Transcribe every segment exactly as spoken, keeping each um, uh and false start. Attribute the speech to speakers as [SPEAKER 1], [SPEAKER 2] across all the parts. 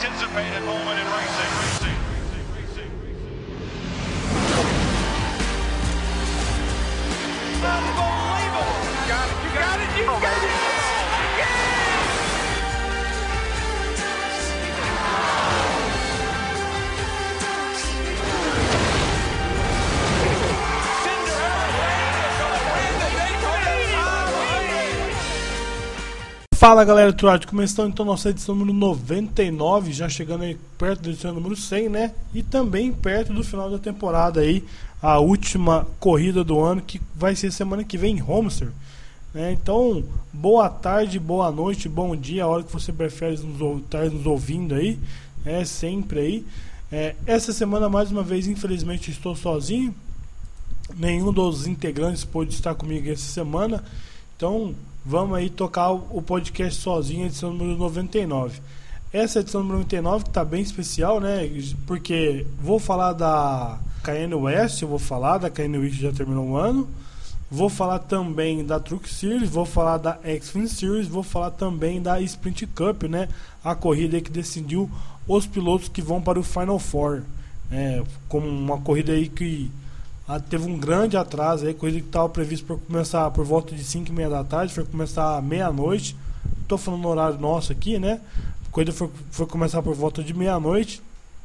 [SPEAKER 1] anticipated moment in racing. Racing, racing, racing, racing. Unbelievable! You got it, you got it, you got it!
[SPEAKER 2] Fala galera do Tourade, começando então nossa edição número noventa e nove, já chegando aí perto da edição número cem, né? E também perto do final da temporada aí, a última corrida do ano, que vai ser semana que vem em Homestead, né? Então, boa tarde, boa noite, bom dia, a hora que você prefere nos, estar nos ouvindo aí, é sempre aí. É, essa semana, mais uma vez, infelizmente estou sozinho, nenhum dos integrantes pôde estar comigo essa semana, então vamos aí tocar o podcast sozinho, edição número noventa e nove. Essa edição número noventa e nove que tá bem especial, né? Porque vou falar da Kanye West, eu vou falar da Kanye West que já terminou o ano. Vou falar também da Truck Series, vou falar da X-Fin Series, vou falar também da Sprint Cup, né? A corrida aí que decidiu os pilotos que vão para o Final Four. É, como uma corrida aí que Ah, teve um grande atraso aí, coisa que estava prevista para começar por volta de cinco e meia da tarde, foi começar meia-noite. Estou falando no horário nosso aqui, né? A corrida foi, foi começar por volta de meia-noite.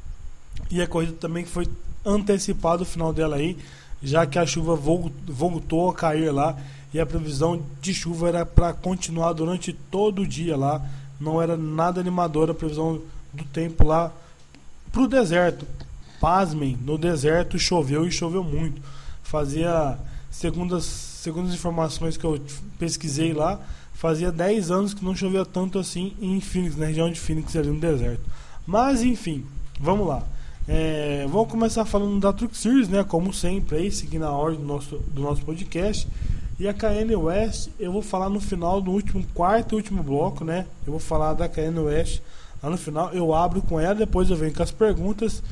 [SPEAKER 2] E a corrida também foi antecipada o final dela aí, já que a chuva voltou a cair lá. E a previsão de chuva era para continuar durante todo o dia lá. Não era nada animadora a previsão do tempo lá para o deserto. Pasmem, no deserto choveu e choveu muito. Fazia, segundo as, segundo as informações que eu pesquisei lá, fazia dez anos que não chovia tanto assim em Phoenix, na região de Phoenix, ali no deserto. Mas enfim, vamos lá. É, vamos começar falando da Truck Series, né? Como sempre, aí, seguindo a ordem do nosso, do nosso podcast. E a Kanye West, eu vou falar no final do último, quarto e último bloco, né? Eu vou falar da Kanye West lá no final. Eu abro com ela, depois eu venho com as perguntas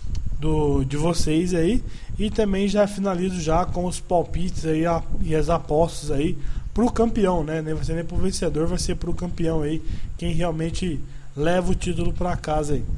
[SPEAKER 2] Do, de vocês aí, e também já finalizo já com os palpites aí a, e as apostas aí pro campeão, né? Nem vai ser nem pro vencedor, vai ser pro campeão aí, quem realmente leva o título para casa aí.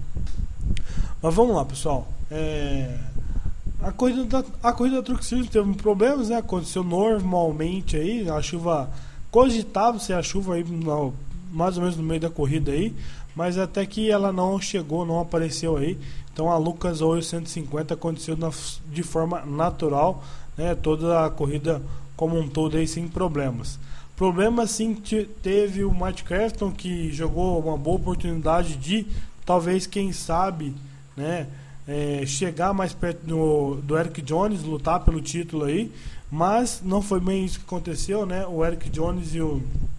[SPEAKER 2] Mas vamos lá, pessoal. É, a corrida da a corrida da Truck Series teve problemas, né? Aconteceu normalmente aí, a chuva cogitava ser a chuva aí no, mais ou menos no meio da corrida aí, mas até que ela não chegou, não apareceu aí. Então a Lucas Oil cento e cinquenta aconteceu na, de forma natural, né? Toda a corrida como um todo aí sem problemas. Problema sim que teve o Matt Crafton, que jogou uma boa oportunidade de talvez, quem sabe, né, é, chegar mais perto do, do Eric Jones, lutar pelo título aí, mas não foi bem isso que aconteceu, né? O Eric Jones e o,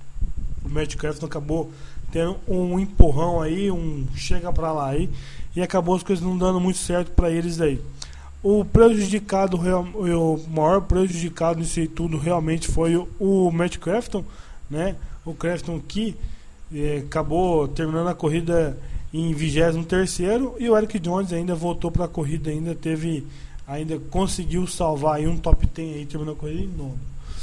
[SPEAKER 2] o Matt Crafton acabou tendo um empurrão aí, um chega pra lá aí, e acabou as coisas não dando muito certo para eles aí. O prejudicado, o maior prejudicado nisso aí tudo realmente foi o, o Matt Crafton, né? O Crafton que eh, acabou terminando a corrida em vigésimo terceiro, e o Eric Jones ainda voltou para a corrida, ainda teve, ainda conseguiu salvar aí um top dez aí, terminou a corrida em nono.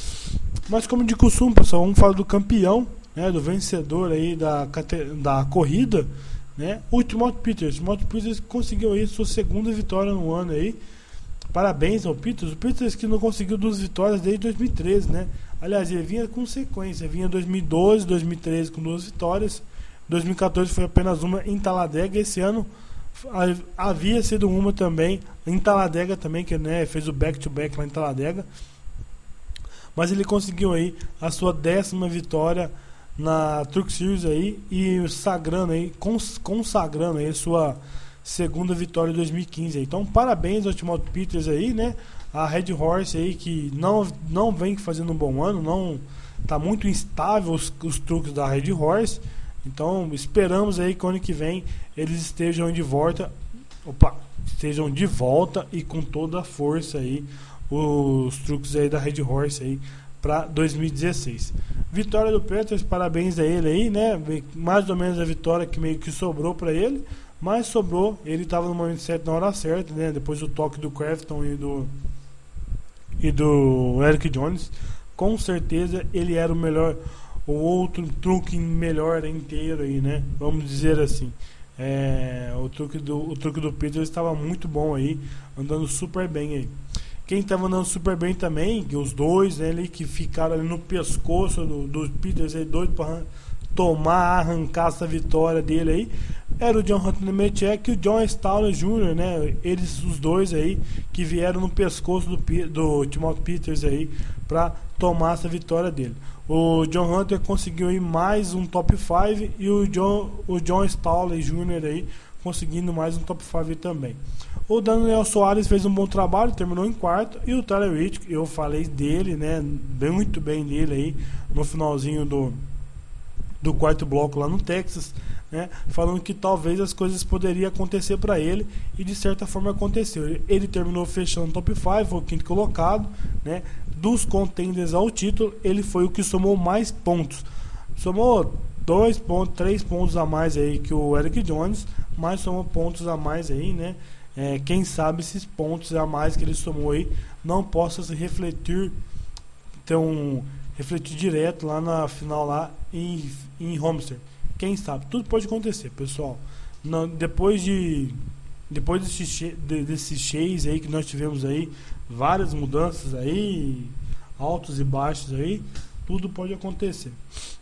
[SPEAKER 2] Mas como de costume, pessoal, vamos falar do campeão, né? Do vencedor aí da, da corrida, né? O Timothy Peters. O Timothy Peters conseguiu aí sua segunda vitória no ano aí. Parabéns ao Peters. O Peters que não conseguiu duas vitórias desde dois mil e treze, né? Aliás, ele vinha com sequência, vinha dois mil e doze, dois mil e treze com duas vitórias, dois mil e quatorze foi apenas uma em Talladega. Esse ano havia sido uma também em Talladega também, que, né, fez o back-to-back lá em Talladega. Mas ele conseguiu aí a sua décima vitória na Truck Series aí, e sagrando aí, cons, consagrando aí a sua segunda vitória em dois mil e quinze aí. Então parabéns ao Timothy Peters aí, né? A Red Horse aí, que não, não vem fazendo um bom ano, não tá muito instável os, os truques da Red Horse. Então esperamos aí que o ano que vem eles estejam de volta, opa, estejam de volta e com toda a força aí os truques aí da Red Horse aí para dois mil e dezesseis. Vitória do Peters, parabéns a ele aí, né? Mais ou menos a vitória que meio que sobrou para ele, mas sobrou, ele estava no momento certo, na hora certa, né? Depois do toque do Crafton e do e do Eric Jones, com certeza ele era o melhor, o outro truque melhor inteiro aí, né? Vamos dizer assim. É, o, truque do, o truque do Peters estava muito bom aí, andando super bem aí. Quem estava andando super bem também, que os dois, né, ali, que ficaram ali no pescoço do, do Peters, aí, doido para tomar, arrancar essa vitória dele aí, era o John Hunter Nemechek e o John Stauler Júnior, né? Eles, os dois aí, que vieram no pescoço do, do Timothy Peters aí, para tomar essa vitória dele. O John Hunter conseguiu aí mais um top cinco e o John, o John Stauler Júnior aí conseguindo mais um top cinco também. O Daniel Soares fez um bom trabalho, terminou em quarto, e o Tyler Rich, eu falei dele, né, bem, muito bem dele aí no finalzinho do, do quarto bloco lá no Texas, né, falando que talvez as coisas poderiam acontecer para ele, e de certa forma aconteceu. Ele terminou fechando o top cinco, foi o quinto colocado, né, dos contenders ao título. Ele foi o que somou mais pontos, somou dois pontos, três pontos a mais aí que o Eric Jones, mas somou pontos a mais aí, né? É, quem sabe esses pontos a mais que ele somou aí não possa se refletir, então refletir direto lá na final lá em, em Homestead. Quem sabe? Tudo pode acontecer, pessoal. Não, depois de depois desse, de, desse chase aí que nós tivemos aí, várias mudanças aí, altos e baixos aí, tudo pode acontecer.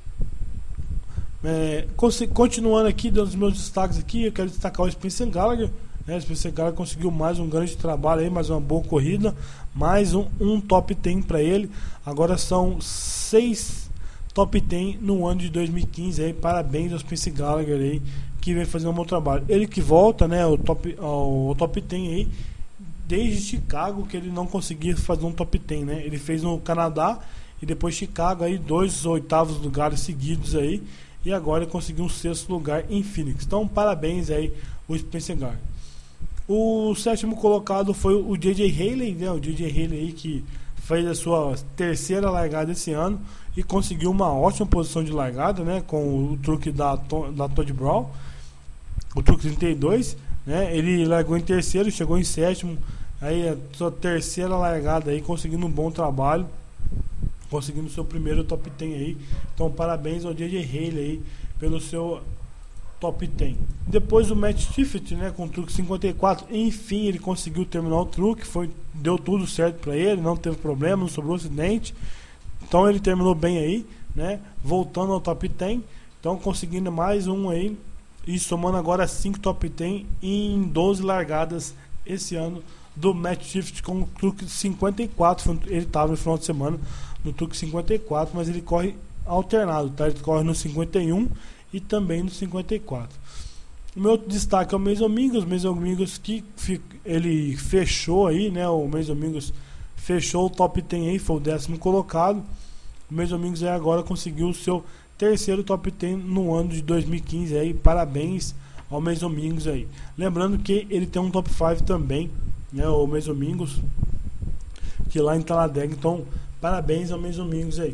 [SPEAKER 2] É, continuando aqui, dando os meus destaques aqui, eu quero destacar o Spencer Gallagher. Né? O Spencer Gallagher conseguiu mais um grande trabalho aí, mais uma boa corrida, mais um, um top dez para ele. Agora são seis top dez no ano de dois mil e quinze aí. Parabéns ao Spencer Gallagher aí, que vem fazendo um bom trabalho. Ele que volta, né, o top, ao top dez aí, desde Chicago, que ele não conseguia fazer um top dez, né? Ele fez no Canadá e depois Chicago aí, dois oitavos lugares seguidos aí, e agora ele conseguiu um sexto lugar em Phoenix. Então parabéns aí o Spencer Gallagher. O sétimo colocado foi o J J Haley, né? O J J Haley aí, que fez a sua terceira largada esse ano e conseguiu uma ótima posição de largada, né, com o truque da, da Todd Brown, o truque trinta e dois, né? Ele largou em terceiro, chegou em sétimo, aí a sua terceira largada aí, conseguindo um bom trabalho, conseguindo seu primeiro top dez aí. Então parabéns ao J J Haley aí pelo seu top dez. Depois o Matt Tiffett, né, com o truque cinquenta e quatro, enfim ele conseguiu terminar o truque, foi, deu tudo certo para ele, não teve problema, não sobrou acidente. Então ele terminou bem aí, né, voltando ao top dez. Então conseguindo mais um aí e somando agora cinco top dez em doze largadas esse ano do Matt Tiffett com o truque cinquenta e quatro. Ele estava no final de semana no truque cinquenta e quatro, mas ele corre alternado, tá? Ele corre no cinquenta e um e também no cinquenta e quatro. O meu outro destaque é o Mason Mingos, Mason Mingos que fi, ele fechou aí, né? O Mason Mingos fechou o top dez aí, foi o décimo colocado. O Mason Mingos aí agora conseguiu o seu terceiro top dez no ano de dois mil e quinze aí. Parabéns ao Mason Mingos aí. Lembrando que ele tem um top cinco também, né? O Mason Mingos, que lá em Talladega. Então parabéns ao Mason Mingos aí.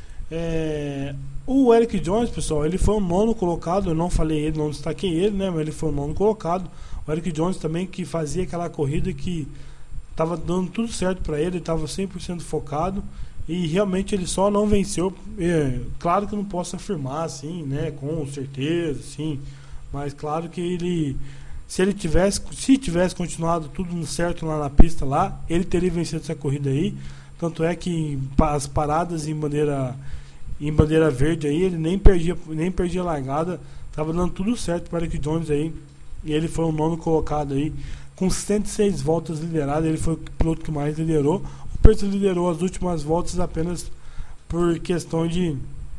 [SPEAKER 2] É, o Eric Jones, pessoal, ele foi o nono colocado. Eu não falei ele, não destaquei ele, né? Mas ele foi o nono colocado. O Eric Jones também, que fazia aquela corrida que estava dando tudo certo para ele, estava cem por cento focado e realmente ele só não venceu. É, claro que eu não posso afirmar assim, né? Com certeza, sim. Mas claro que ele, se ele tivesse, se tivesse continuado tudo certo lá na pista lá, ele teria vencido essa corrida aí. Tanto é que as paradas em bandeira em bandeira verde aí, ele nem perdia, nem perdia a largada, tava dando tudo certo para o Eric Jones aí, e ele foi o nono colocado aí, com cento e seis voltas lideradas. Ele foi o piloto que mais liderou. O Peters liderou as últimas voltas apenas por questão de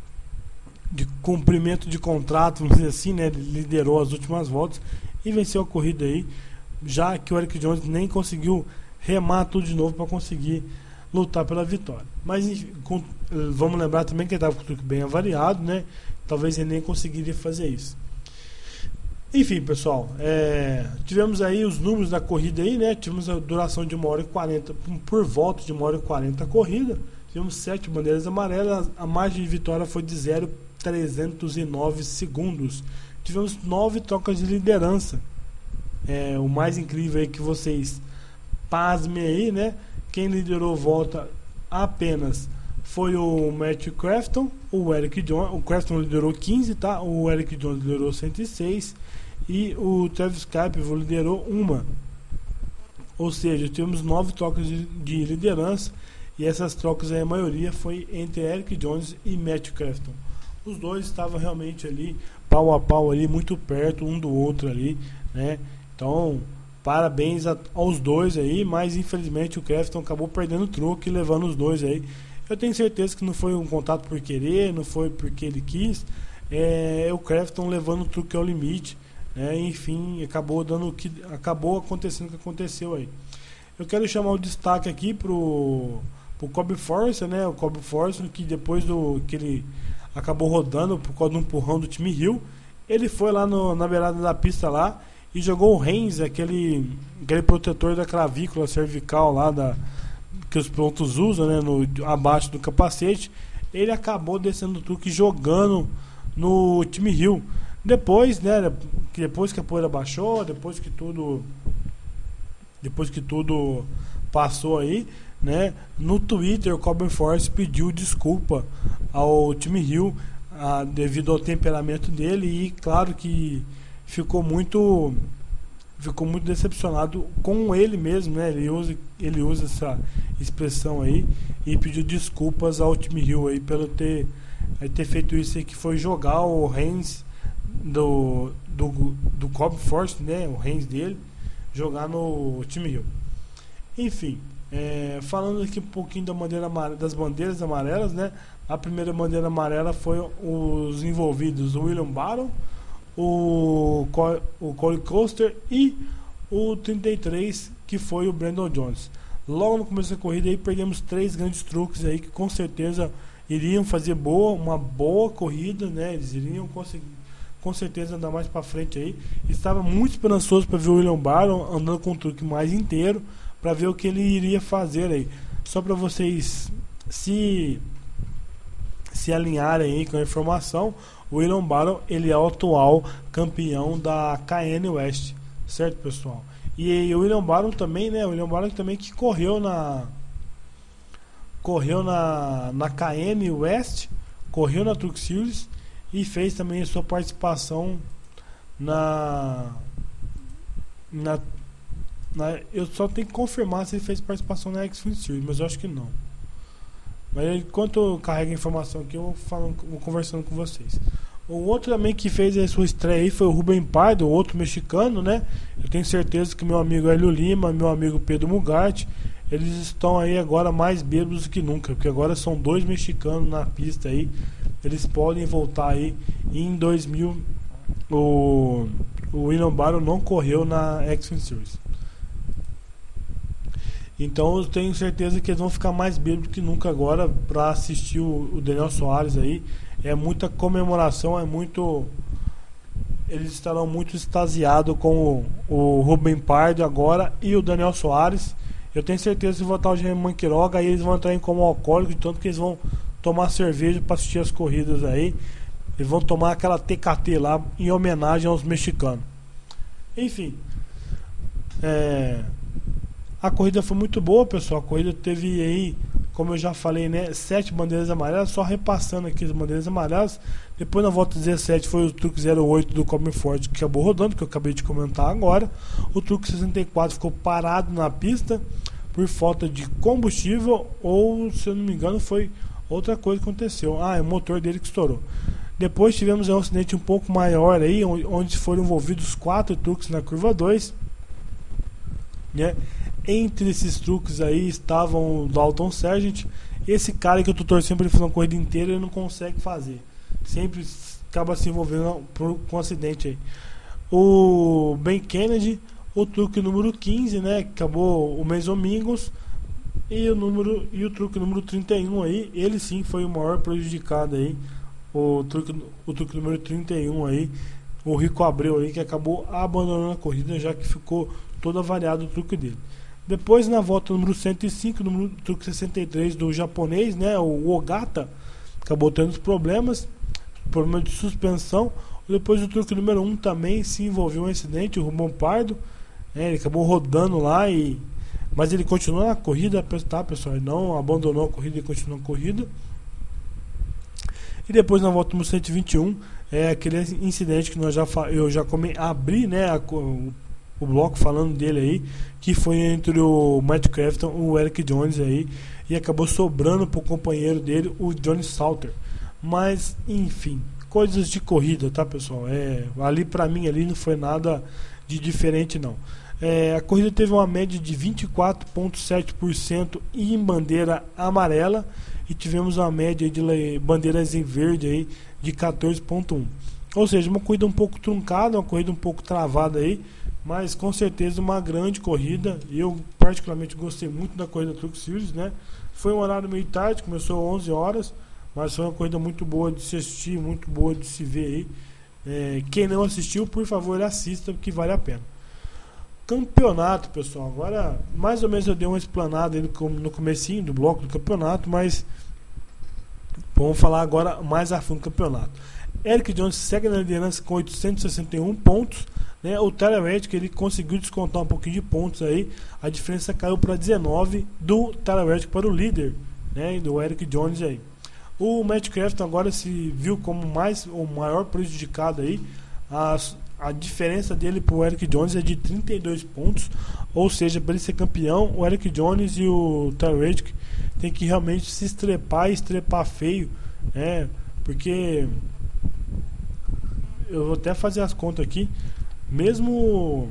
[SPEAKER 2] de cumprimento de contrato, vamos dizer assim, né? Ele liderou as últimas voltas e venceu a corrida aí, já que o Eric Jones nem conseguiu remar tudo de novo para conseguir lutar pela vitória. Mas com, vamos lembrar também que ele estava com o truque bem avaliado, né? Talvez ele nem conseguiria fazer isso. Enfim, pessoal, é, tivemos aí os números da corrida aí, né? Tivemos a duração de uma hora e quarenta, por volta de uma hora e quarenta a corrida. Tivemos sete bandeiras amarelas, a margem de vitória foi de zero vírgula trezentos e nove segundos. Tivemos nove trocas de liderança. É, o mais incrível aí que vocês pasmem aí, né? Quem liderou volta apenas foi o Matthew Crafton, o Eric Jones. O Crafton liderou quinze, tá? O Eric Jones liderou cento e seis e o Travis Capel liderou uma. Ou seja, tivemos nove trocas de, de liderança, e essas trocas aí, a maioria foi entre Eric Jones e Matt Crafton. Os dois estavam realmente ali pau a pau ali, muito perto um do outro ali, né? Então, parabéns a, aos dois aí, mas infelizmente o Crafton acabou perdendo o truque, levando os dois aí. Eu tenho certeza que não foi um contato por querer, não foi porque ele quis. É, o Crafton levando o truque ao limite, né? Enfim, acabou dando o que acabou acontecendo o que aconteceu aí. Eu quero chamar o destaque aqui pro o Kobe Forster, né? O Kobe Forster, que depois do que ele acabou rodando por causa do empurrão do time Hill, ele foi lá no, na beirada da pista lá e jogou o Reigns, aquele, aquele protetor da clavícula cervical lá da, que os pilotos usam, né? No, abaixo do capacete. Ele acabou descendo o truque jogando no time Hill. Depois, né? Depois que a poeira baixou, depois que tudo, depois que tudo passou aí, né? No Twitter, o Kobe Force pediu desculpa ao time Hill ah, devido ao temperamento dele, e claro que ficou muito ficou muito decepcionado com ele mesmo, né? Ele usa, ele usa essa expressão aí, e pediu desculpas ao time Hill aí pelo ter, aí ter feito isso aí, que foi jogar o Reigns do, do, do Kobe Force, né? O Reigns dele, jogar no time Hill. Enfim, É, falando aqui um pouquinho da bandeira amarela, das bandeiras amarelas, né? A primeira bandeira amarela foi os envolvidos, o William Byron, o, Co- o Corey Coaster e o trinta e três, que foi o Brandon Jones. Logo no começo da corrida aí perdemos três grandes truques aí que com certeza iriam fazer boa, uma boa corrida, né? Eles iriam conseguir, com certeza, andar mais para frente aí. Estava muito esperançoso para ver o William Byron andando com o truque mais inteiro, para ver o que ele iria fazer aí. Só para vocês se se alinharem aí com a informação, o William Byron, ele é o atual campeão da K N West, certo, pessoal? E, e o William Byron também, né? O William Byron também que correu na correu na na K N West, correu na Truck Series e fez também a sua participação na na Na, eu só tenho que confirmar se ele fez participação na X-Fin Series, mas eu acho que não. Mas enquanto eu carrego a informação aqui, eu vou, falando, vou conversando com vocês. O outro também que fez a sua estreia aí foi o Rubem Pardo, outro mexicano, né? Eu tenho certeza que meu amigo Hélio Lima, meu amigo Pedro Mugatti, eles estão aí agora mais bêbados do que nunca, porque agora são dois mexicanos na pista aí. Eles podem voltar aí em dois mil. O, o William Byron não correu na X-Fin Series. Então eu tenho certeza que eles vão ficar mais bêbados que nunca agora para assistir o, o Daniel Soares aí. É muita comemoração, é muito. Eles estarão muito extasiados com o, o Rubem Pardo agora e o Daniel Soares. Eu tenho certeza que se votar o Germán Quiroga, aí eles vão entrar em como alcoólico, de tanto que eles vão tomar cerveja para assistir as corridas aí. Eles vão tomar aquela T K T lá em homenagem aos mexicanos. Enfim. É. A corrida foi muito boa, pessoal. A corrida teve aí, como eu já falei, né, sete bandeiras amarelas. Só repassando aqui as bandeiras amarelas. Depois na volta dezessete foi o truque zero oito do Coben Ford, que acabou rodando, que eu acabei de comentar agora. O truque sessenta e quatro ficou parado na pista por falta de combustível, ou, se eu não me engano, foi outra coisa que aconteceu. Ah, é o motor dele que estourou. Depois tivemos um acidente um pouco maior aí, onde foram envolvidos quatro truques na curva dois, né? Entre esses truques aí estavam o Dalton Sargent. Esse cara que eu tô torcendo para ele fazer uma corrida inteira, ele não consegue fazer. Sempre acaba se envolvendo por, com um acidente aí. O Ben Kennedy, o truque número quinze, né? Que acabou o Mason Mingos. E o, número, e o truque número trinta e um aí, ele sim foi o maior prejudicado aí. O truque, o truque número trinta e um aí, o Rico Abreu aí, que acabou abandonando a corrida, já que ficou todo avariado o truque dele. Depois, na volta número cento e cinco, no truque sessenta e três do japonês, né, o Ogata, acabou tendo os problemas, problema de suspensão. Depois o truque número um também se envolveu um acidente, o Rubem Pardo, né, ele acabou rodando lá, e, mas ele continuou na corrida, tá, pessoal? Ele não abandonou a corrida, ele continuou a corrida. E depois, na volta número cento e vinte e um, é aquele incidente que nós já eu já come, abri, né, a, o, o bloco falando dele aí, que foi entre o Matt Crafton e o Eric Jones aí, e acabou sobrando pro companheiro dele, o Johnny Salter. Mas enfim, coisas de corrida, tá, pessoal? É, ali pra mim ali não foi nada de diferente, não. É, a corrida teve uma média de vinte e quatro vírgula sete por cento em bandeira amarela e tivemos uma média de bandeiras em verde aí de quatorze vírgula um. Ou seja, uma corrida um pouco truncada, uma corrida um pouco travada aí, mas com certeza uma grande corrida. Eu particularmente gostei muito da corrida Truck Series, né? Foi um horário meio tarde, começou às onze horas, mas foi uma corrida muito boa de se assistir, muito boa de se ver aí. É, quem não assistiu, por favor, assista, porque vale a pena. Campeonato, pessoal. Agora, mais ou menos eu dei uma explanada aí no, no comecinho do bloco do campeonato, mas vamos falar agora mais a fundo do campeonato. Eric Jones segue na liderança com oitocentos e sessenta e um pontos, né? O Tyler Reddick, ele conseguiu descontar um pouquinho de pontos aí. A diferença caiu para dezenove do Tyler Reddick para o líder, né? Do Eric Jones aí. O Matt Crafton agora se viu como mais o maior prejudicado aí. As A diferença dele para o Eric Jones é de trinta e dois pontos, ou seja, para ele ser campeão, o Eric Jones e o Tyler Reddick tem que realmente se estrepar e estrepar feio, né? Porque eu vou até fazer as contas aqui, mesmo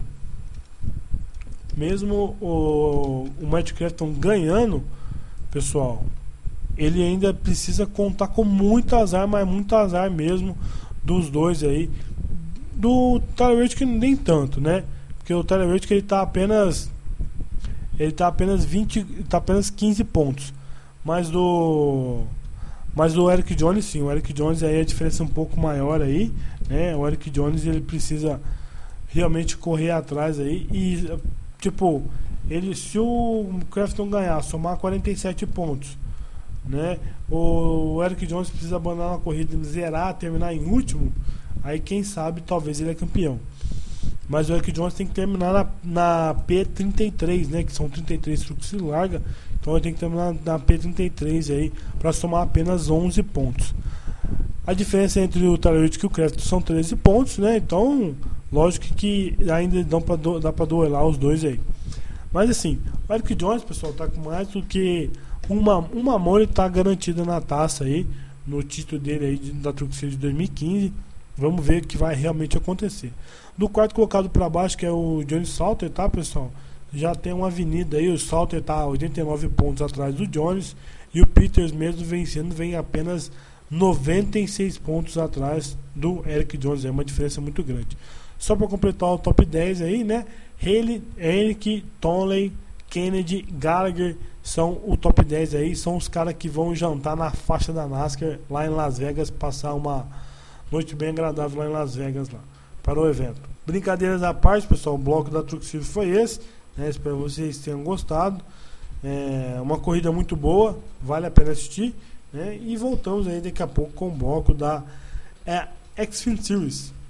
[SPEAKER 2] mesmo o, o Matt Crafton ganhando, pessoal, ele ainda precisa contar com muito azar, mas muito azar mesmo dos dois aí. Do Tyler Reddick nem tanto, né? Porque o Tyler Reddick ele tá apenas ele tá apenas vinte, tá apenas quinze pontos. Mas do mas do Eric Jones sim, o Eric Jones aí a diferença é um pouco maior aí, né? O Eric Jones ele precisa realmente correr atrás aí e tipo, ele se o Crafton ganhar, somar quarenta e sete pontos, né? O Eric Jones precisa abandonar uma corrida, zerar, terminar em último. Aí quem sabe, talvez ele é campeão. Mas o Eric Jones tem que terminar na, na P trinta e três, né? Que são trinta e três truques se larga. Então ele tem que terminar na P trinta e três aí para somar apenas onze pontos. A diferença entre o Tyler Reddick e o Crafton são treze pontos, né? Então, lógico que ainda dá para do, dá para duelar os dois aí. Mas assim, o Eric Jones, pessoal, tá com mais do que uma uma mão, ele tá garantida na taça aí, no título dele aí da Truck Series de dois mil e quinze. Vamos ver o que vai realmente acontecer. Do quarto colocado para baixo, que é o Johnny Salter, tá, pessoal? Já tem uma avenida aí. O Salter tá oitenta e nove pontos atrás do Jones. E o Peters, mesmo vencendo, vem apenas noventa e seis pontos atrás do Eric Jones. É uma diferença muito grande. Só para completar o top dez aí, né? Haley, Eric, Tonley, Kennedy, Gallagher são o top dez aí. São os caras que vão jantar na faixa da NASCAR lá em Las Vegas, passar uma noite bem agradável lá em Las Vegas lá, para o evento. Brincadeiras à parte, pessoal, o bloco da Truck Series foi esse, né? Espero que vocês tenham gostado. É uma corrida muito boa, vale a pena assistir, né? E voltamos aí daqui a pouco com o bloco da é, Xfinity Series.